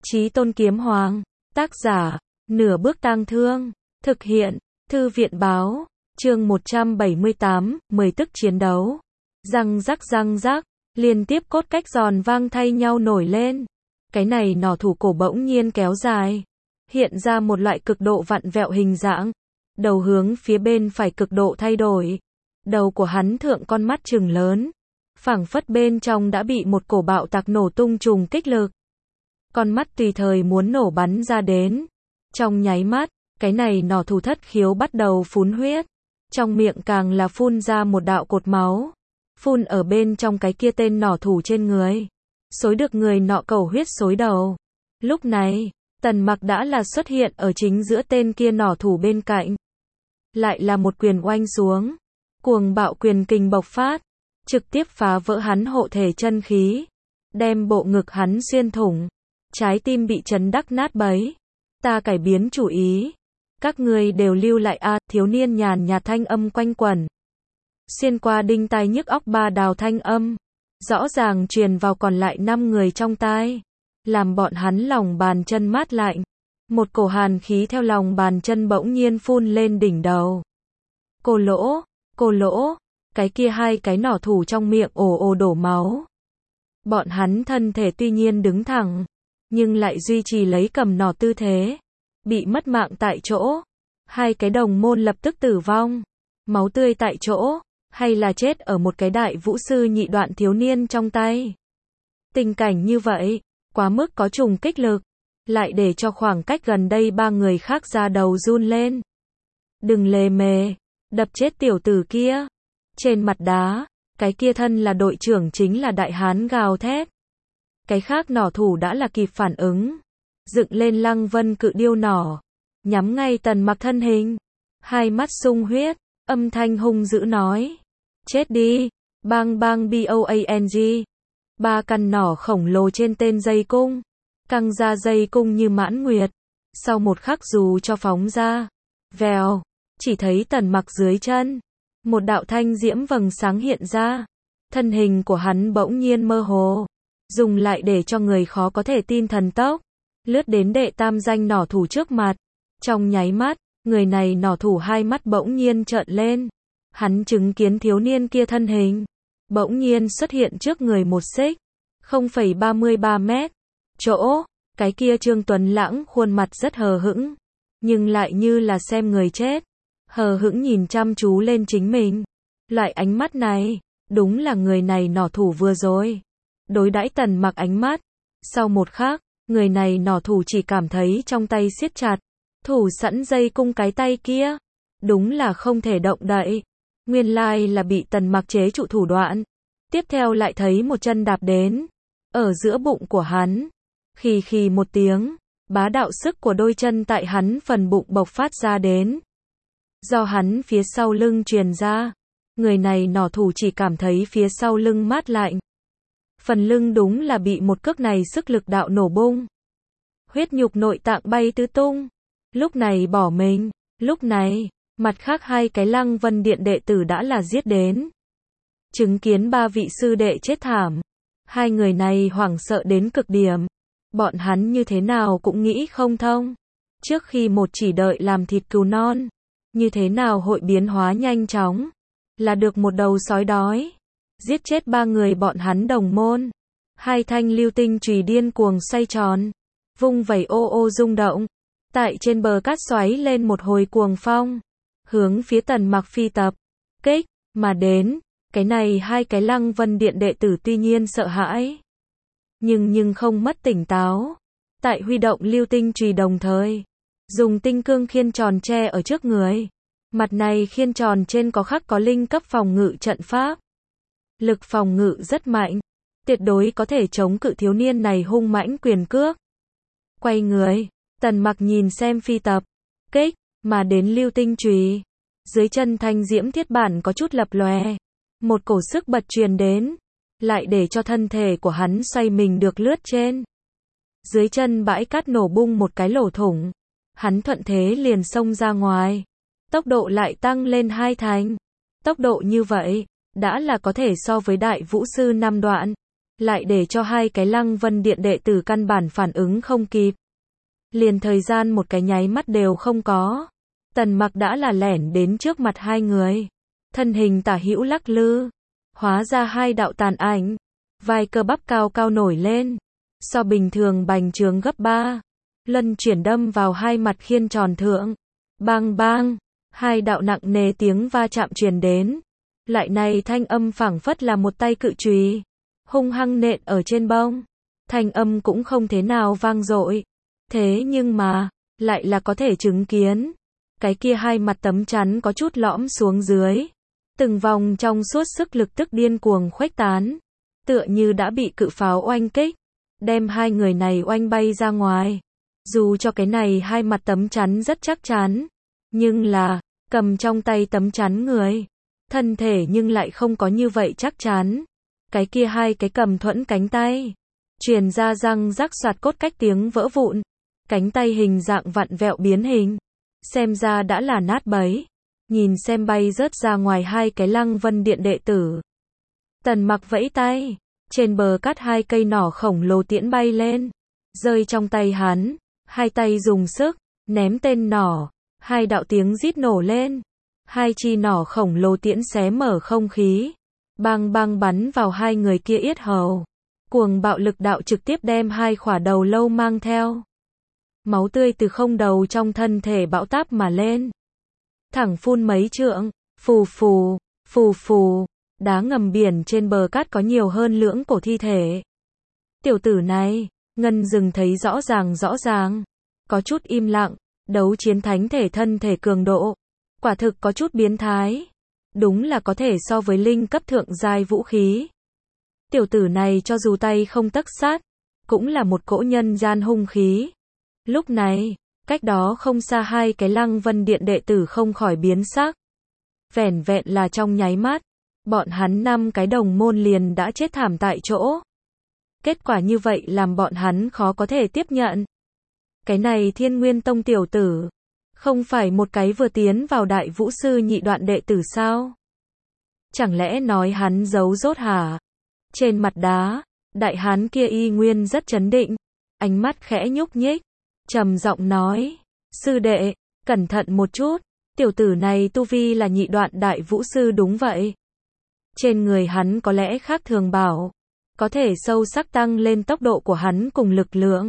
Chí Tôn Kiếm Hoàng, tác giả, Nửa Bước Tang Thương, thực hiện, Thư viện báo, chương 178, 10 tức chiến đấu. Răng rắc, liên tiếp cốt cách giòn vang thay nhau nổi lên. Cái này nỏ thủ cổ bỗng nhiên kéo dài, hiện ra một loại cực độ vặn vẹo hình dạng. Đầu hướng phía bên phải cực độ thay đổi. Đầu của hắn thượng con mắt trừng lớn, phảng phất bên trong đã bị một cổ bạo tạc nổ tung trùng kích lực. Con mắt tùy thời muốn nổ bắn ra đến. Trong nháy mắt, cái này nỏ thủ thất khiếu bắt đầu phun huyết. Trong miệng càng là phun ra một đạo cột máu. Phun ở bên trong cái kia tên nỏ thủ trên người. Xối được người nọ cầu huyết xối đầu. Lúc này, Tần Mặc đã là xuất hiện ở chính giữa tên kia nỏ thủ bên cạnh. Lại là một quyền oanh xuống. Cuồng bạo quyền kình bộc phát. Trực tiếp phá vỡ hắn hộ thể chân khí. Đem bộ ngực hắn xuyên thủng. Trái tim bị chấn đắc nát bấy. Ta cải biến chủ ý. Các ngươi đều lưu lại a, thiếu niên nhàn nhạt thanh âm quanh quẩn. Xuyên qua đinh tai nhức óc ba đào thanh âm. Rõ ràng truyền vào còn lại 5 người trong tai. Làm bọn hắn lòng bàn chân mát lạnh. Một cổ hàn khí theo lòng bàn chân bỗng nhiên phun lên đỉnh đầu. Cô lỗ, cái kia hai cái nỏ thủ trong miệng ồ ồ đổ máu. Bọn hắn thân thể tuy nhiên đứng thẳng, nhưng lại duy trì lấy cầm nỏ tư thế. Bị mất mạng tại chỗ. Hai cái đồng môn lập tức tử vong. Máu tươi tại chỗ, hay là chết ở một cái đại vũ sư nhị đoạn thiếu niên trong tay. Tình cảnh như vậy, quá mức có trùng kích lực. Lại để cho khoảng cách gần đây 3 người khác ra đầu run lên. Đừng lề mề, đập chết tiểu tử kia. Trên mặt đá, cái kia thân là đội trưởng chính là đại hán gào thét. Cái khác nỏ thủ đã là kịp phản ứng. Dựng lên lăng vân cự điêu nỏ. Nhắm ngay Tần Mặc thân hình. Hai mắt sung huyết, âm thanh hung dữ nói. Chết đi, bang bang boang. 3 căn nỏ khổng lồ trên tên dây cung. Căng ra dây cung như mãn nguyệt. Sau một khắc dù cho phóng ra. Vèo, chỉ thấy Tần Mặc dưới chân. Một đạo thanh diễm vầng sáng hiện ra. Thân hình của hắn bỗng nhiên mơ hồ. Dùng lại để cho người khó có thể tin thần tốc. Lướt đến đệ tam danh nỏ thủ trước mặt. Trong nháy mắt, người này nỏ thủ hai mắt bỗng nhiên trợn lên. Hắn chứng kiến thiếu niên kia thân hình. Bỗng nhiên xuất hiện trước người một xích. 0,33 mét. Chỗ, cái kia Trương Tuấn Lãng khuôn mặt rất hờ hững. Nhưng lại như là xem người chết. Hờ hững nhìn chăm chú lên chính mình. Loại ánh mắt này, đúng là người này nỏ thủ vừa rồi. Đối đãi Tần Mặc ánh mắt. Sau một khắc, người này nỏ thủ chỉ cảm thấy trong tay siết chặt. Thủ sẵn dây cung cái tay kia. Đúng là không thể động đậy. Nguyên lai là bị Tần Mặc chế trụ thủ đoạn. Tiếp theo lại thấy một chân đạp đến. Ở giữa bụng của hắn. Khì một tiếng. Bá đạo sức của đôi chân tại hắn phần bụng bộc phát ra đến. Do hắn phía sau lưng truyền ra. Người này nỏ thủ chỉ cảm thấy phía sau lưng mát lạnh. Phần lưng đúng là bị một cước này sức lực đạo nổ bung. Huyết nhục nội tạng bay tứ tung. Lúc này bỏ mình. Lúc này, mặt khác hai cái Lăng Vân Điện đệ tử đã là giết đến. Chứng kiến 3 vị sư đệ chết thảm. Hai người này hoảng sợ đến cực điểm. Bọn hắn như thế nào cũng nghĩ không thông. Trước khi một chỉ đợi làm thịt cừu non. Như thế nào hội biến hóa nhanh chóng. Là được một đầu sói đói. Giết chết 3 người bọn hắn đồng môn. Hai thanh lưu tinh chùy điên cuồng xoay tròn. Vung vẩy ô ô rung động. Tại trên bờ cát xoáy lên một hồi cuồng phong. Hướng phía Tần Mặc phi tập. Kích, mà đến. Cái này hai cái Lăng Vân Điện đệ tử tuy nhiên sợ hãi. Nhưng không mất tỉnh táo. Tại huy động lưu tinh chùy đồng thời. Dùng tinh cương khiên tròn che ở trước người. Mặt này khiên tròn trên có khắc có linh cấp phòng ngự trận pháp. Lực phòng ngự rất mạnh. Tuyệt đối có thể chống cự thiếu niên này hung mãnh quyền cước. Quay người. Tần Mặc nhìn xem phi tập. Kích, mà đến lưu tinh chùy. Dưới chân thanh diễm thiết bản có chút lập lòe. Một cổ sức bật truyền đến. Lại để cho thân thể của hắn xoay mình được lướt trên. Dưới chân bãi cát nổ bung một cái lỗ thủng. Hắn thuận thế liền xông ra ngoài. Tốc độ lại tăng lên 2 thành. Tốc độ như vậy, đã là có thể so với đại vũ sư 5 đoạn. lại để cho hai cái Lăng Vân Điện đệ tử căn bản phản ứng không kịp. Liền thời gian một cái nháy mắt đều không có. Tần Mặc đã là lẻn đến trước mặt hai người. Thân hình tả hữu lắc lư. Hóa ra hai đạo tàn ảnh. Vai cơ bắp cao cao nổi lên. So bình thường bành trướng gấp 3. Lân chuyển đâm vào hai mặt khiên tròn thượng. Bang bang. Hai đạo nặng nề tiếng va chạm truyền đến. Lại này thanh âm phảng phất là một tay cự chùy. Hung hăng nện ở trên bông. Thanh âm cũng không thế nào vang dội. Thế nhưng mà, lại là có thể chứng kiến. Cái kia hai mặt tấm chắn có chút lõm xuống dưới. Từng vòng trong suốt sức lực tức điên cuồng khuếch tán. Tựa như đã bị cự pháo oanh kích. Đem hai người này oanh bay ra ngoài. Dù cho cái này hai mặt tấm chắn rất chắc chắn. Nhưng là, cầm trong tay tấm chắn người. Thân thể nhưng lại không có như vậy chắc chắn. Cái kia hai cái cầm thuẫn cánh tay. Truyền ra răng rắc soạt cốt cách tiếng vỡ vụn. Cánh tay hình dạng vặn vẹo biến hình. Xem ra đã là nát bấy. Nhìn xem bay rớt ra ngoài hai cái Lăng Vân Điện đệ tử. Tần Mặc vẫy tay. Trên bờ cát hai cây nỏ khổng lồ tiễn bay lên. Rơi trong tay hắn. Hai tay dùng sức. Ném tên nỏ. Hai đạo tiếng rít nổ lên. Hai chi nỏ khổng lồ tiễn xé mở không khí. Bang bang bắn vào hai người kia yết hầu. Cuồng bạo lực đạo trực tiếp đem hai khỏa đầu lâu mang theo. Máu tươi từ không đầu trong thân thể bão táp mà lên. Thẳng phun mấy trượng. Phù phù, phù phù. Đá ngầm biển trên bờ cát có nhiều hơn lưỡng cổ thi thể. Tiểu tử này, Ngân Dừng thấy rõ ràng. Có chút im lặng. Đấu chiến thánh thể thân thể cường độ. Quả thực có chút biến thái. Đúng là có thể so với linh cấp thượng giai vũ khí. Tiểu tử này cho dù tay không tấc sát, cũng là một cỗ nhân gian hung khí. Lúc này, cách đó không xa hai cái Lăng Vân Điện đệ tử không khỏi biến sắc. Vẻn vẹn là trong nháy mắt, bọn hắn 5 cái đồng môn liền đã chết thảm tại chỗ. Kết quả như vậy làm bọn hắn khó có thể tiếp nhận. Cái này Thiên Nguyên Tông tiểu tử, không phải một cái vừa tiến vào Đại Vũ Sư nhị đoạn đệ tử sao? Chẳng lẽ nói hắn giấu rốt hả? Trên mặt đá, đại hán kia y nguyên rất trấn định, ánh mắt khẽ nhúc nhích, trầm giọng nói, sư đệ, cẩn thận một chút, tiểu tử này tu vi là nhị đoạn Đại Vũ Sư đúng vậy. Trên người hắn có lẽ khác thường bảo, có thể sâu sắc tăng lên tốc độ của hắn cùng lực lượng.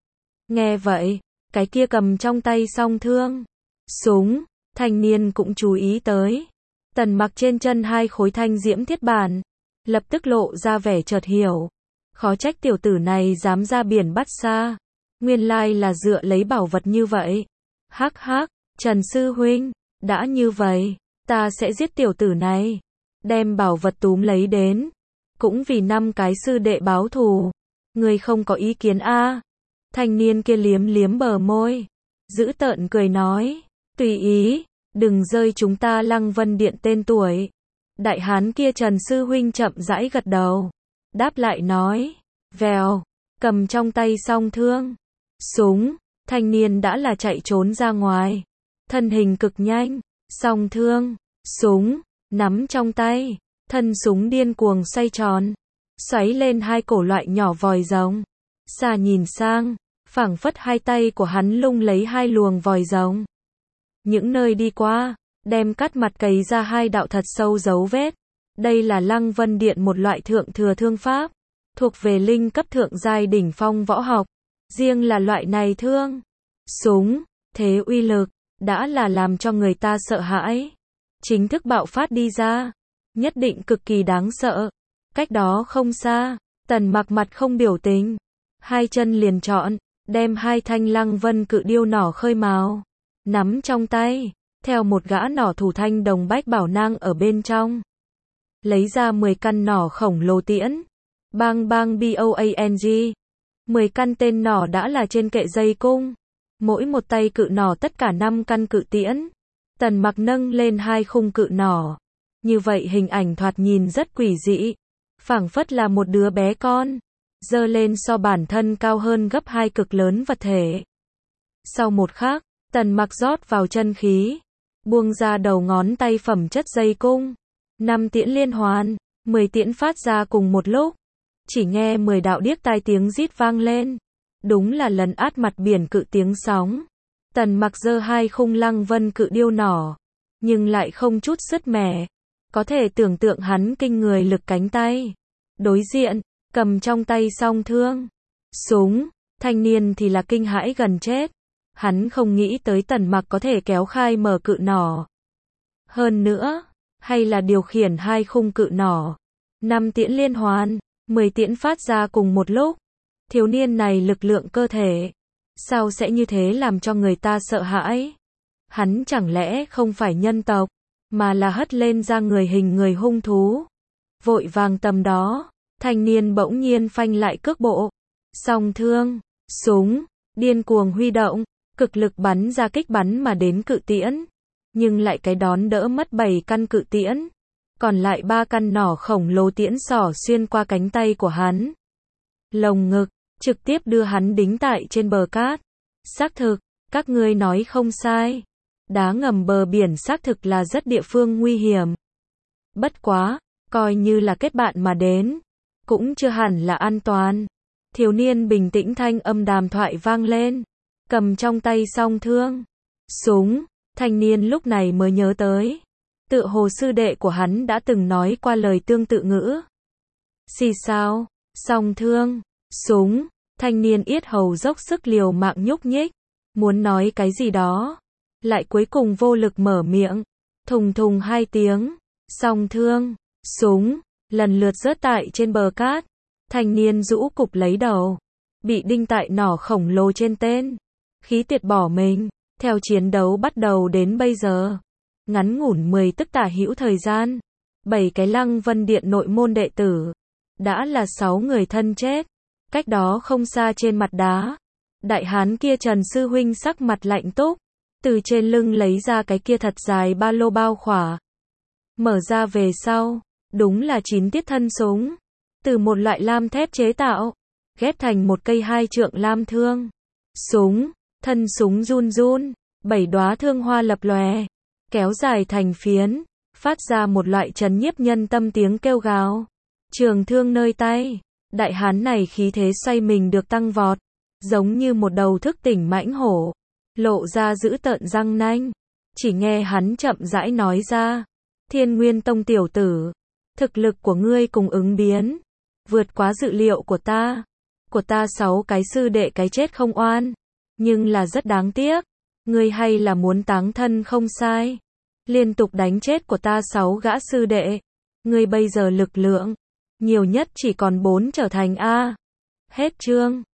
Nghe vậy, cái kia cầm trong tay song thương, súng, thanh niên cũng chú ý tới. Tần Mặc trên chân hai khối thanh diễm thiết bản, lập tức lộ ra vẻ chợt hiểu. Khó trách tiểu tử này dám ra biển bắt xa. Nguyên lai là dựa lấy bảo vật như vậy. Hắc hắc, Trần Sư Huynh, đã như vậy, ta sẽ giết tiểu tử này. Đem bảo vật túm lấy đến. Cũng vì 5 cái sư đệ báo thù. Người không có ý kiến a? Thanh niên kia liếm liếm bờ môi. Dữ tợn cười nói. Tùy ý, đừng rơi chúng ta Lăng Vân Điện tên tuổi. Đại hán kia Trần Sư Huynh chậm rãi gật đầu. Đáp lại nói. Vèo, cầm trong tay song thương. Súng, thanh niên đã là chạy trốn ra ngoài. Thân hình cực nhanh, song thương, súng, nắm trong tay. Thân súng điên cuồng xoay tròn. Xoáy lên hai cổ loại nhỏ vòi rồng. Xa nhìn sang, phảng phất hai tay của hắn lung lấy hai luồng vòi rồng. Những nơi đi qua, đem cắt mặt cày ra hai đạo thật sâu dấu vết. Đây là Lăng Vân Điện một loại thượng thừa thương pháp, thuộc về linh cấp thượng giai đỉnh phong võ học. Riêng là loại này thương, súng, thế uy lực, đã là làm cho người ta sợ hãi. Chính thức bạo phát đi ra, nhất định cực kỳ đáng sợ. Cách đó không xa, Tần Mặc mặt không biểu tình, hai chân liền trọn, đem hai thanh Lăng Vân cự điêu nỏ khơi mào, nắm trong tay, theo một gã nỏ thủ thanh đồng bách bảo nang ở bên trong. Lấy ra 10 căn nỏ khổng lồ tiễn. Bang bang boang. 10 căn tên nỏ đã là trên kệ dây cung. Mỗi một tay cự nỏ tất cả 5 căn cự tiễn. Tần Mặc nâng lên hai khung cự nỏ. Như vậy hình ảnh thoạt nhìn rất quỷ dị. Phảng phất là một đứa bé con. Giơ lên so bản thân cao hơn gấp 2 cực lớn vật thể. Sau một khắc, Tần Mặc rót vào chân khí. Buông ra đầu ngón tay phẩm chất dây cung. 5 tiễn liên hoàn, 10 tiễn phát ra cùng một lúc. chỉ nghe 10 đạo điếc tai tiếng rít vang lên. Đúng là lần át mặt biển cự tiếng sóng. Tần Mặc giơ hai khung Lăng Vân cự điêu nỏ, nhưng lại không chút sứt mẻ. Có thể tưởng tượng hắn kinh người lực cánh tay. Đối diện, cầm trong tay song thương, súng, thanh niên thì là kinh hãi gần chết. Hắn không nghĩ tới Tần Mặc có thể kéo khai mở cự nỏ. Hơn nữa, hay là điều khiển hai khung cự nỏ. 5 tiễn liên hoàn, 10 tiễn phát ra cùng một lúc. Thiếu niên này lực lượng cơ thể, sao sẽ như thế làm cho người ta sợ hãi? Hắn chẳng lẽ không phải nhân tộc, mà là hất lên ra người hình người hung thú? Vội vàng tầm đó, thanh niên bỗng nhiên phanh lại cước bộ. Song thương, súng, điên cuồng huy động, cực lực bắn ra kích bắn mà đến cự tiễn. Nhưng lại cái đón đỡ mất 7 căn cự tiễn. Còn lại 3 căn nỏ khổng lồ tiễn xỏ xuyên qua cánh tay của hắn. Lồng ngực, trực tiếp đưa hắn đính tại trên bờ cát. Xác thực, các ngươi nói không sai. Đá ngầm bờ biển xác thực là rất địa phương nguy hiểm. Bất quá, coi như là kết bạn mà đến, cũng chưa hẳn là an toàn. Thiếu niên bình tĩnh thanh âm đàm thoại vang lên, cầm trong tay song thương, súng, thanh niên lúc này mới nhớ tới. Tựa hồ sư đệ của hắn đã từng nói qua lời tương tự ngữ. Xì sao, song thương, súng, thanh niên yết hầu dốc sức liều mạng nhúc nhích, muốn nói cái gì đó, lại cuối cùng vô lực mở miệng. Thùng thùng 2 tiếng, song thương, súng, lần lượt rớt tại trên bờ cát. Thanh niên rũ cụp lấy đầu, bị đinh tại nỏ khổng lồ trên tên. Khí tiệt bỏ mình, theo chiến đấu bắt đầu đến bây giờ. Ngắn ngủn 10 tức tả hữu thời gian, 7 cái Lăng Vân Điện nội môn đệ tử, đã là 6 người thân chết. Cách đó không xa trên mặt đá, đại hán kia Trần sư huynh sắc mặt lạnh túc, từ trên lưng lấy ra cái kia thật dài ba lô bao khỏa. Mở ra về sau, đúng là 9 tiết thân súng, từ một loại lam thép chế tạo, ghép thành một cây 2 trượng lam thương. Súng, thân súng run run, 7 đóa thương hoa lập lòe, kéo dài thành phiến, phát ra một loại trấn nhiếp nhân tâm tiếng kêu gào. Trường thương nơi tay, đại hán này khí thế xoay mình được tăng vọt, giống như một đầu thức tỉnh mãnh hổ, lộ ra dữ tợn răng nanh. Chỉ nghe hắn chậm rãi nói ra, Thiên Nguyên Tông tiểu tử, thực lực của ngươi cùng ứng biến, vượt quá dự liệu của ta. Của ta 6 cái sư đệ cái chết không oan, nhưng là rất đáng tiếc. Ngươi hay là muốn táng thân không sai. Liên tục đánh chết của ta 6 gã sư đệ. Ngươi bây giờ lực lượng, nhiều nhất chỉ còn 4 trở thành A. Hết chương.